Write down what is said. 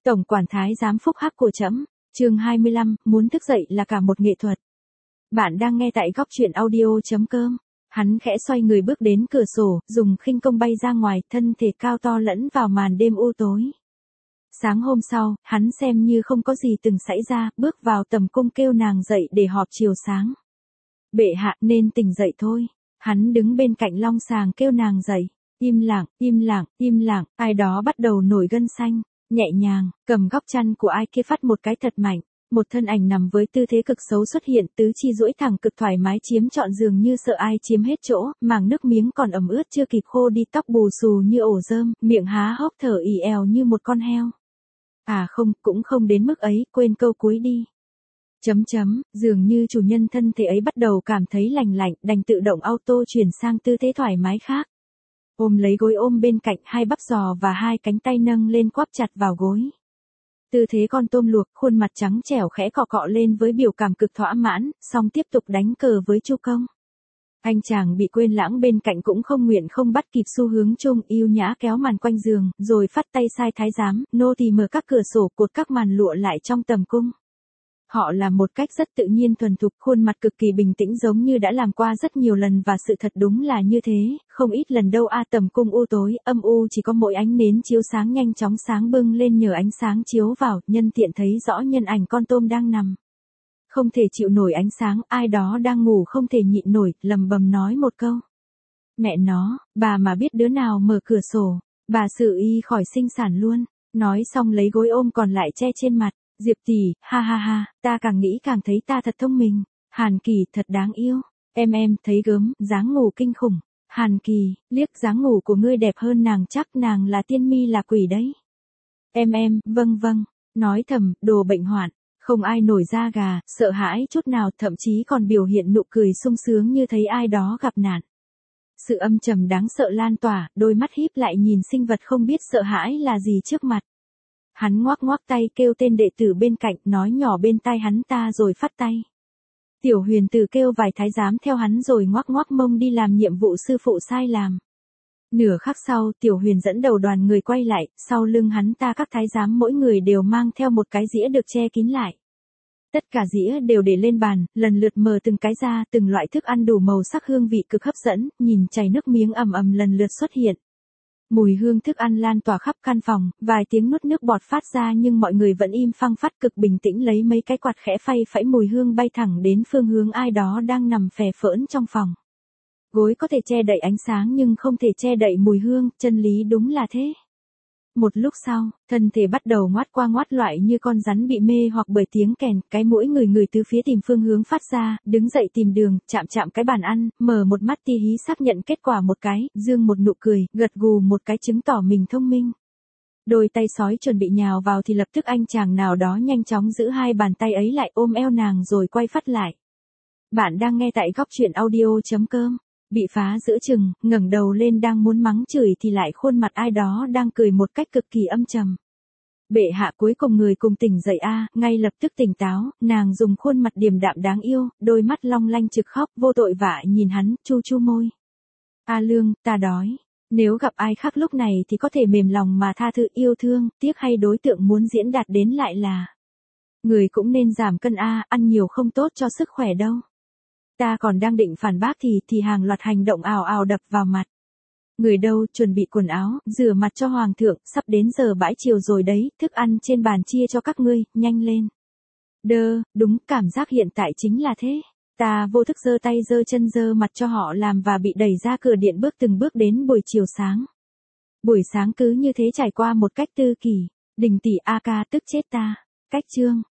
Tổng quản thái giám phúc hắc của trẫm, chương 25, muốn thức dậy là cả một nghệ thuật. Bạn đang nghe tại góc truyện audio.com. Hắn khẽ xoay người bước đến cửa sổ, dùng khinh công bay ra ngoài, thân thể cao to lẫn vào màn đêm u tối. Sáng hôm sau, hắn xem như không có gì từng xảy ra, bước vào tầm cung kêu nàng dậy để họp chiều sáng. Bệ hạ nên tỉnh dậy thôi. Hắn đứng bên cạnh long sàng kêu nàng dậy. Im lặng, im lặng, im lặng, ai đó bắt đầu nổi gân xanh, nhẹ nhàng, cầm góc chăn của ai kia phát một cái thật mạnh. Một thân ảnh nằm với tư thế cực xấu xuất hiện, tứ chi duỗi thẳng cực thoải mái chiếm trọn giường như sợ ai chiếm hết chỗ, màng nước miếng còn ẩm ướt chưa kịp khô đi, tóc bù xù như ổ dơm, miệng há hốc thở ì èo như một con heo. À không, cũng không đến mức ấy, quên câu cuối đi. Dường như chủ nhân thân thể ấy bắt đầu cảm thấy lành lạnh, đành tự động auto chuyển sang tư thế thoải mái khác. Ôm lấy gối ôm bên cạnh, hai bắp giò và hai cánh tay nâng lên quắp chặt vào gối. Tư thế con tôm luộc, khuôn mặt trắng trẻo khẽ cọ cọ lên với biểu cảm cực thỏa mãn, xong tiếp tục đánh cờ với Chu Công. Anh chàng bị quên lãng bên cạnh cũng không nguyện không bắt kịp xu hướng chung, yêu nhã kéo màn quanh giường, rồi phát tay sai thái giám, nô tỳ mở các cửa sổ, cột các màn lụa lại trong tầm cung. Họ làm một cách rất tự nhiên thuần thục, khuôn mặt cực kỳ bình tĩnh giống như đã làm qua rất nhiều lần, và sự thật đúng là như thế, không ít lần đâu. Tầm cung u tối, âm u, chỉ có mỗi ánh nến chiếu sáng nhanh chóng sáng bừng lên, nhờ ánh sáng chiếu vào, nhân tiện thấy rõ nhân ảnh con tôm đang nằm. Không thể chịu nổi ánh sáng, ai đó đang ngủ không thể nhịn nổi, lầm bầm nói một câu. Mẹ nó, bà mà biết đứa nào mở cửa sổ, bà xử y khỏi sinh sản luôn. Nói xong lấy gối ôm còn lại che trên mặt. Diệp tỷ, ha ha ha, ta càng nghĩ càng thấy ta thật thông minh. Hàn Kỳ, thật đáng yêu. Em thấy gớm, dáng ngủ kinh khủng. Hàn Kỳ, liếc dáng ngủ của ngươi đẹp hơn nàng, chắc nàng là tiên mi là quỷ đấy. Em, vâng, nói thầm, đồ bệnh hoạn. Không ai nổi da gà, sợ hãi chút nào, thậm chí còn biểu hiện nụ cười sung sướng như thấy ai đó gặp nạn. Sự âm trầm đáng sợ lan tỏa, đôi mắt híp lại nhìn sinh vật không biết sợ hãi là gì trước mặt. Hắn ngoắc tay kêu tên đệ tử bên cạnh, nói nhỏ bên tai hắn ta rồi phát tay. Tiểu Huyền Tử kêu vài thái giám theo hắn rồi ngoắc mông đi làm nhiệm vụ sư phụ sai làm. Nửa khắc sau, Tiểu Huyền dẫn đầu đoàn người quay lại, sau lưng hắn ta các thái giám mỗi người đều mang theo một cái dĩa được che kín lại. Tất cả dĩa đều để lên bàn, lần lượt mở từng cái ra, từng loại thức ăn đủ màu sắc hương vị cực hấp dẫn, nhìn chảy nước miếng ầm lần lượt xuất hiện. Mùi hương thức ăn lan tỏa khắp căn phòng, vài tiếng nuốt nước bọt phát ra nhưng mọi người vẫn im phăng phắc cực bình tĩnh, lấy mấy cái quạt khẽ phay phẩy, mùi hương bay thẳng đến phương hướng ai đó đang nằm phè phỡn trong phòng. Gối có thể che đậy ánh sáng nhưng không thể che đậy mùi hương, chân lý đúng là thế. Một lúc sau, thân thể bắt đầu ngoát qua ngoát loại như con rắn bị mê hoặc bởi tiếng kèn, cái mũi người tứ phía tìm phương hướng phát ra, đứng dậy tìm đường, chạm cái bàn ăn, mở một mắt ti hí xác nhận kết quả một cái, dương một nụ cười, gật gù một cái chứng tỏ mình thông minh. Đôi tay sói chuẩn bị nhào vào thì lập tức anh chàng nào đó nhanh chóng giữ hai bàn tay ấy lại, ôm eo nàng rồi quay phát lại. Bạn đang nghe tại góc truyện audio.com. Bị phá giữa chừng, ngẩng đầu lên đang muốn mắng chửi thì lại khuôn mặt ai đó đang cười một cách cực kỳ âm trầm. Bệ hạ, cuối cùng người cùng tỉnh dậy ngay lập tức tỉnh táo, nàng dùng khuôn mặt điềm đạm đáng yêu, đôi mắt long lanh trực khóc, vô tội vạ nhìn hắn, chu môi. Lương, ta đói. Nếu gặp ai khác lúc này thì có thể mềm lòng mà tha thứ, yêu thương, tiếc hay đối tượng muốn diễn đạt đến lại là. Người cũng nên giảm cân ăn nhiều không tốt cho sức khỏe đâu. Ta còn đang định phản bác thì hàng loạt hành động ào đập vào mặt. Người đâu, chuẩn bị quần áo, rửa mặt cho hoàng thượng, sắp đến giờ bãi chiều rồi đấy, thức ăn trên bàn chia cho các ngươi, nhanh lên. Đúng, cảm giác hiện tại chính là thế. Ta vô thức giơ tay giơ chân giơ mặt cho họ làm và bị đẩy ra cửa điện, bước từng bước đến buổi chiều sáng. Buổi sáng cứ như thế trải qua một cách tư kỳ. Đình tỷ ca tức chết ta. Cách chương.